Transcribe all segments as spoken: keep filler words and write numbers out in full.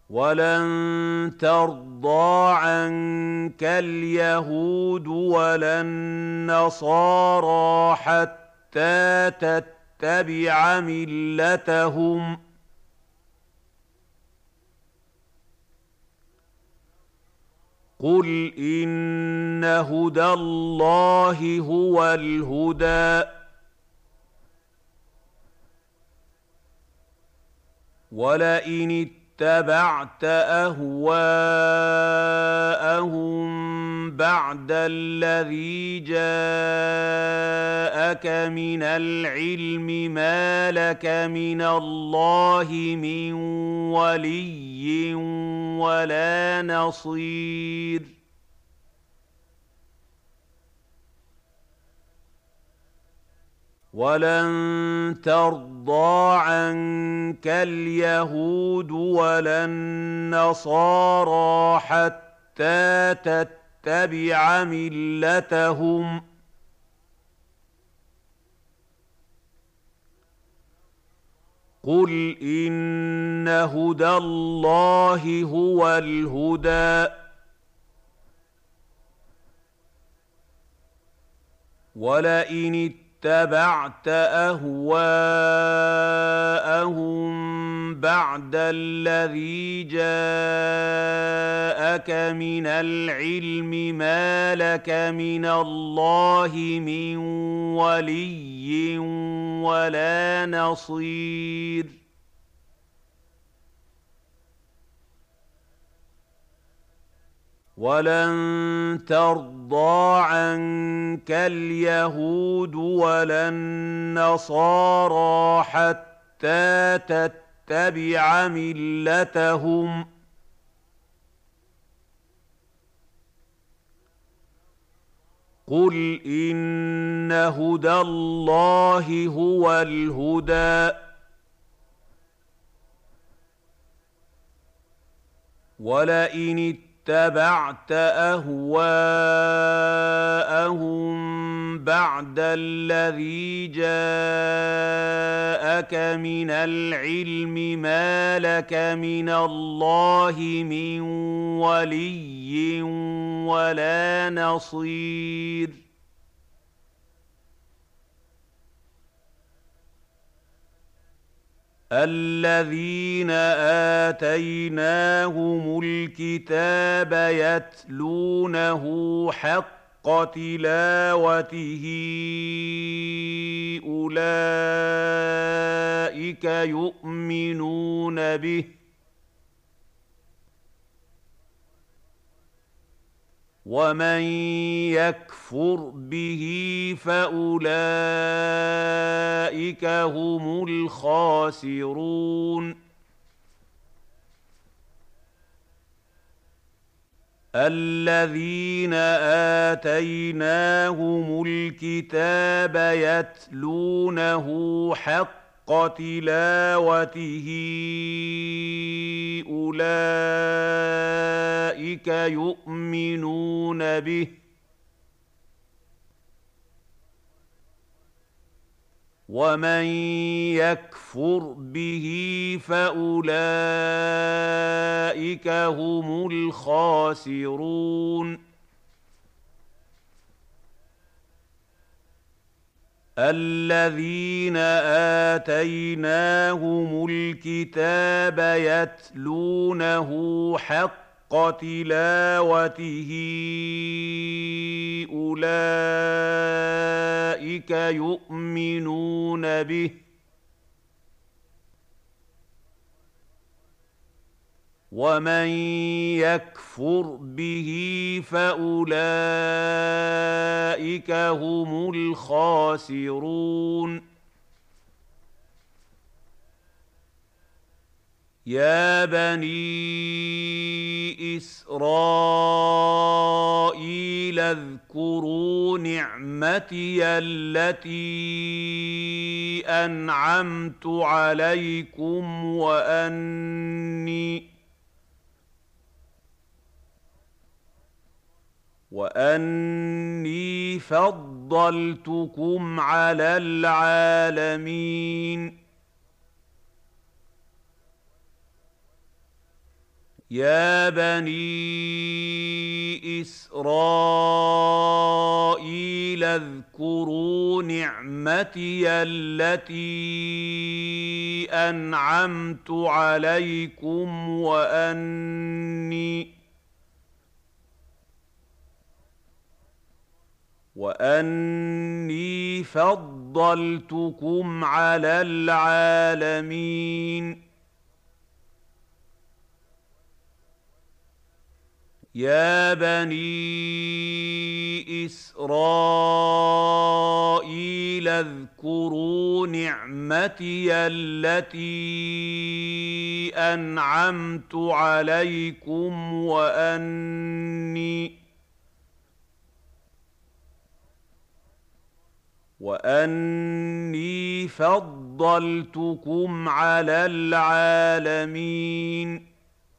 وَلَن تَرْضَىٰ عَنكَ الْيَهُودُ وَلَا النَّصَارَىٰ حَتَّىٰ تَتَّبِعَ مِلَّتَهُمْ ۗ قُلْ إِنَّ هُدَى اللَّهِ هُوَ الْهُدَىٰ ۗ وَلَئِنِ اتَّبَعْتَ أَهْوَاءَهُم بَعْدَ الَّذِي جَاءَكَ مِنَ الْعِلْمِ مَا لَكَ مِنَ اللَّهِ مِن وَلِيٍّ وَلَا نَصِيرٍ وَلَن تَرْضَىٰ عَنكَ الْيَهُودُ وَلَا النَّصَارَىٰ حَتَّىٰ تَتَّبِعَ مِلَّتَهُمْ ۗ قُلْ إِنَّ هُدَى اللَّهِ هُوَ الْهُدَىٰ ۗ وَلَئِنِ اتَّبَعْتَ أَهْوَاءَهُم بَعْدَ الَّذِي جَاءَكَ مِنَ الْعِلْمِ مَا لَكَ مِنَ اللَّهِ مِن وَلِيٍّ وَلَا نَصِيرٍ وَلَن تَرْضَىٰ عَنكَ الْيَهُودُ وَلَا النَّصَارَىٰ حَتَّىٰ تَتَّبِعَ مِلَّتَهُمْ ۗ قُلْ إِنَّ هُدَى اللَّهِ هُوَ الْهُدَىٰ ۗ وَلَئِنِ اتَّبَعْتَ أَهْوَاءَهُم بَعْدَ الَّذِي جَاءَكَ مِنَ الْعِلْمِ مَا لَكَ مِنَ اللَّهِ مِن وَلِيٍّ وَلَا نَصِيرٍ الَّذِينَ آتَيْنَاهُمُ الْكِتَابَ يَتْلُونَهُ حَقَّ تِلَاوَتِهِ أُولَٰئِكَ يُؤْمِنُونَ بِهِ ۗ وَمَن يَكْفُرْ بِهِ فَأُولَٰئِكَ هُمُ الْخَاسِرُونَ الَّذِينَ آتَيْنَاهُمُ الْكِتَابَ يَتْلُونَهُ حَقَّ تِلَاوَتِهِ أُولَٰئِكَ يُؤْمِنُونَ بِهِ ۗ وَمَن يَكْفُرْ بِهِ فَأُولَٰئِكَ هُمُ الْخَاسِرُونَ الَّذِينَ آتَيْنَاهُمُ الْكِتَابَ يَتْلُونَهُ حَقَّ تِلَاوَتِهِ أُولَٰئِكَ يُؤْمِنُونَ بِهِ ۗ وَمَن يَكْفُرْ بِهِ فَأُولَٰئِكَ هُمُ الْخَاسِرُونَ يَا بَنِي إِسْرَائِيلَ اذْكُرُوا نِعْمَتِيَ الَّتِي أَنْعَمْتُ عَلَيْكُمْ وَأَنِّي وَأَنِّي فَضَّلْتُكُمْ عَلَى الْعَالَمِينَ يا بني إسرائيل اذكروا نعمتي التي أنعمت عليكم وأني وأني فضلتكم على العالمين. يا بني إسرائيل اذكروا نعمتي التي أنعمت عليكم وأني وأني فضلتكم على العالمين.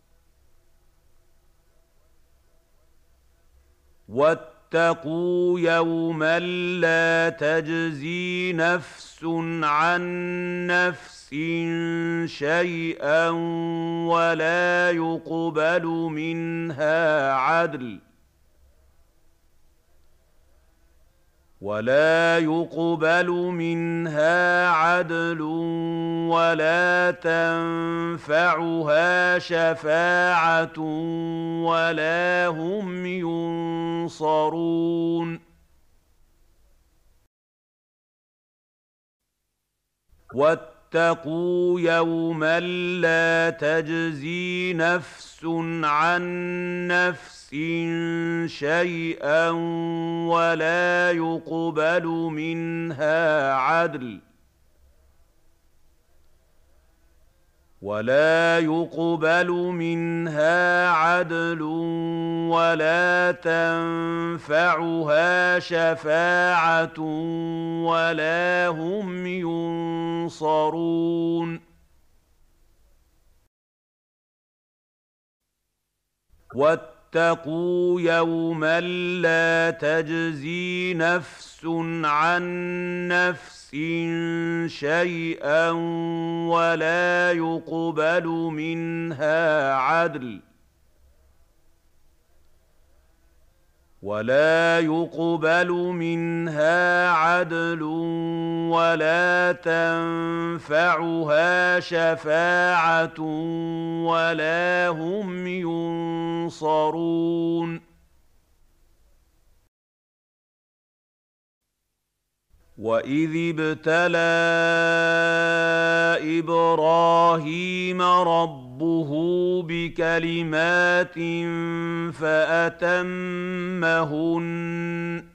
واتقوا يوما لا تجزي نفس عن نفس شيئا ولا يقبل منها عدل ولا يقبل منها عدل ولا تنفعها شفاعة ولا هم ينصرون. واتقوا يوما لا تجزي نفس عن نفس شيئا ولا يقبل منها عدل ولا يقبل منها عدل ولا تنفعها شفاعة ولا هم ينصرون. واتقوا يوما لا تجزي نفس عن نفس شيئا ولا يقبل منها عدل ولا يقبل منها عدل ولا تنفعها شفاعة ولا هم ينصرون. وإذ ابتلى إبراهيم ربه بكلمات فأتمهن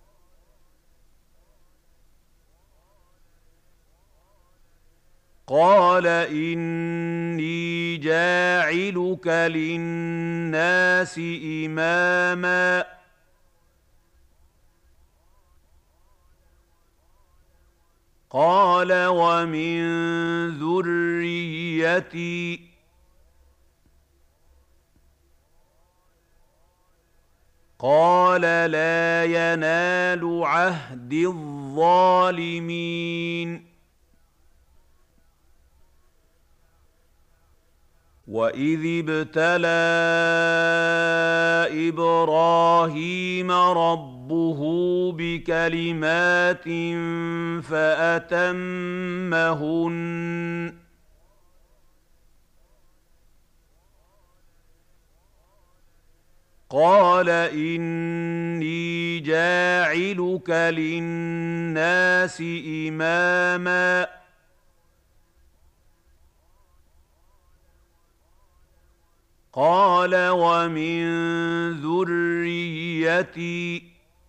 قال إني جاعلك للناس إماماً قال ومن ذريتي قال لا ينال عهد الظالمين. وإذ ابتلى إبراهيم ربه بكلمات فأتمهن قال إني جاعلك للناس إماماً قال ومن ذريتي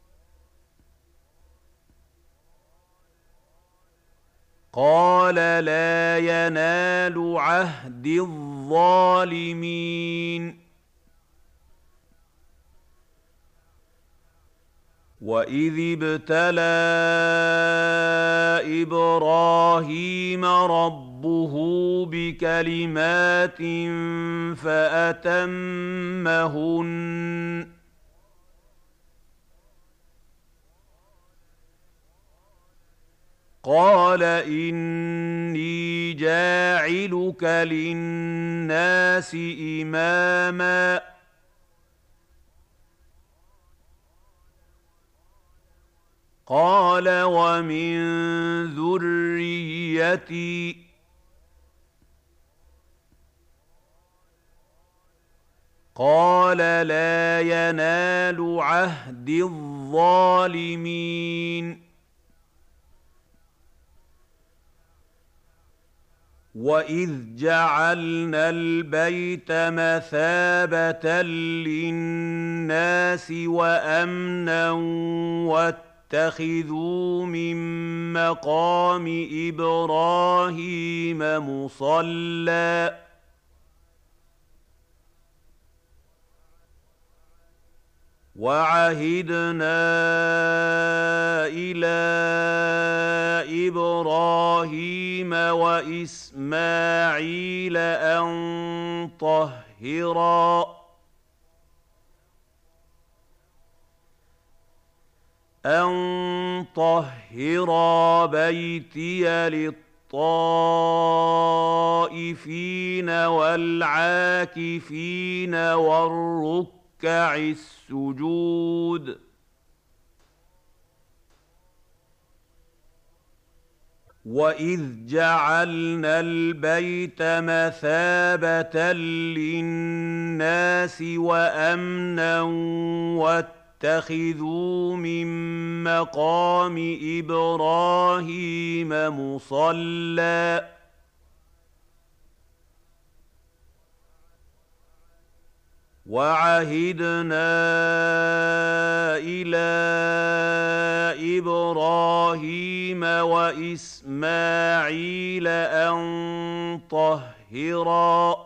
قال لا ينال عهد الظالمين. وإذ ابتلى إبراهيم ربه بكلمات فأتمهن قال إني جاعلك للناس إماما قال ومن ذريتي قال لا ينال عهد الظالمين وإذ جعلنا البيت مثابة للناس وأمنا واتخذوا من مقام إبراهيم مصلى وعهدنا إلى إبراهيم وإسماعيل أن طهرا أن طهرا بيتي للطائفين والعاكفين والركع السجود وإذ جعلنا البيت مثابة للناس وأمنا واتخذوا من مقام إبراهيم مصلى وعهدنا إلى إبراهيم وإسماعيل أن طهرا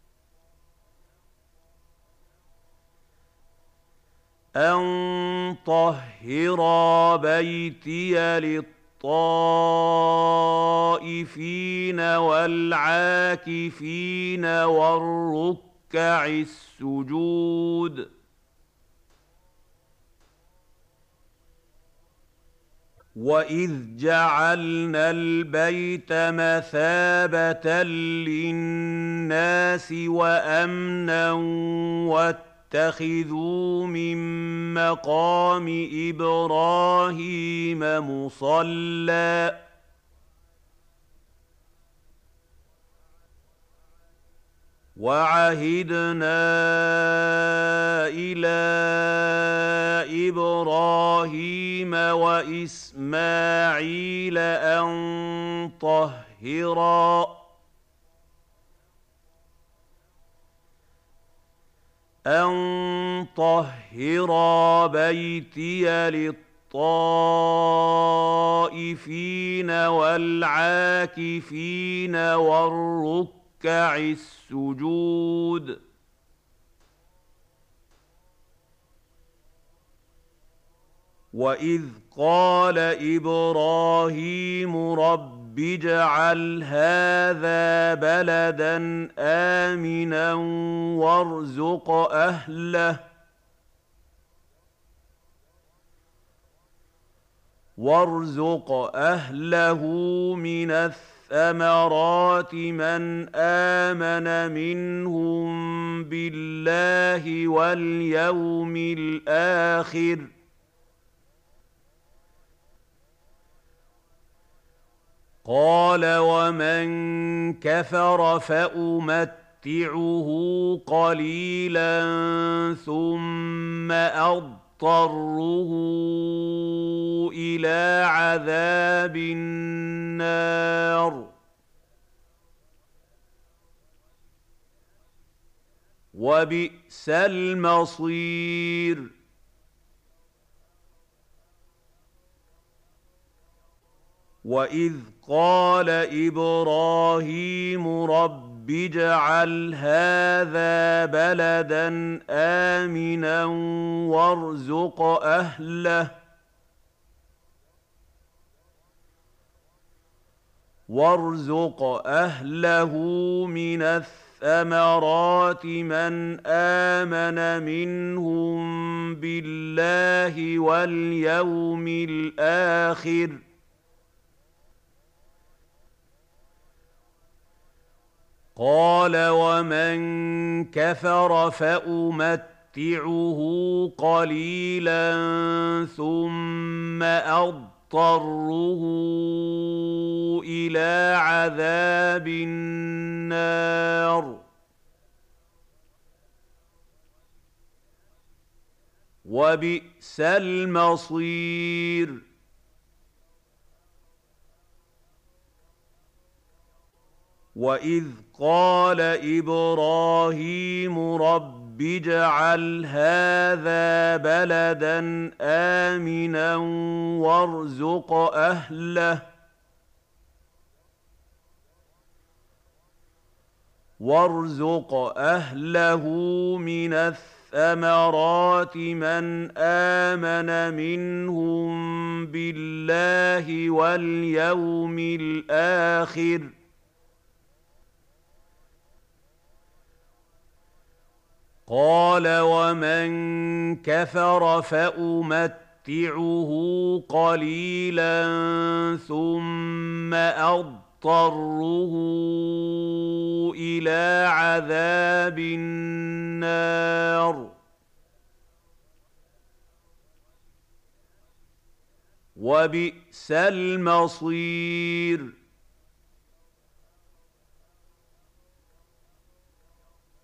أن طهرا بيتي للطائفين والعاكفين والركع السجود وإذ جعلنا البيت مثابة للناس وأمنا واتخذوا من مقام إبراهيم مصلى وعهدنا إلى إبراهيم وإسماعيل أن طهرا أن طهرا بيتي للطائفين والعاكفين والركع السجود وإذ قال إبراهيم رب اجعل هذا بلدا آمنا وارزق أهله وارزق أهله من الثمرات من آمن منهم بالله واليوم الآخر قال ومن كفر فأمتعه قليلا ثم أضطره إلى عذاب النار وبئس المصير وإذ قال إبراهيم رب اجعل هذا بلدا آمنا وارزق أهله وارزق أهله من الثمرات من آمن منهم بالله واليوم الآخر قال ومن كفر فأمتعه قليلا ثم أضطره إلى عذاب النار وبئس المصير وإذ قال إبراهيم رب اجعل هذا بلدا آمنا وارزق أهله وارزق أهله من الثمرات من آمن منهم بالله واليوم الآخر قال ومن كفر فأمتعه قليلا ثم أضطره إلى عذاب النار وبئس المصير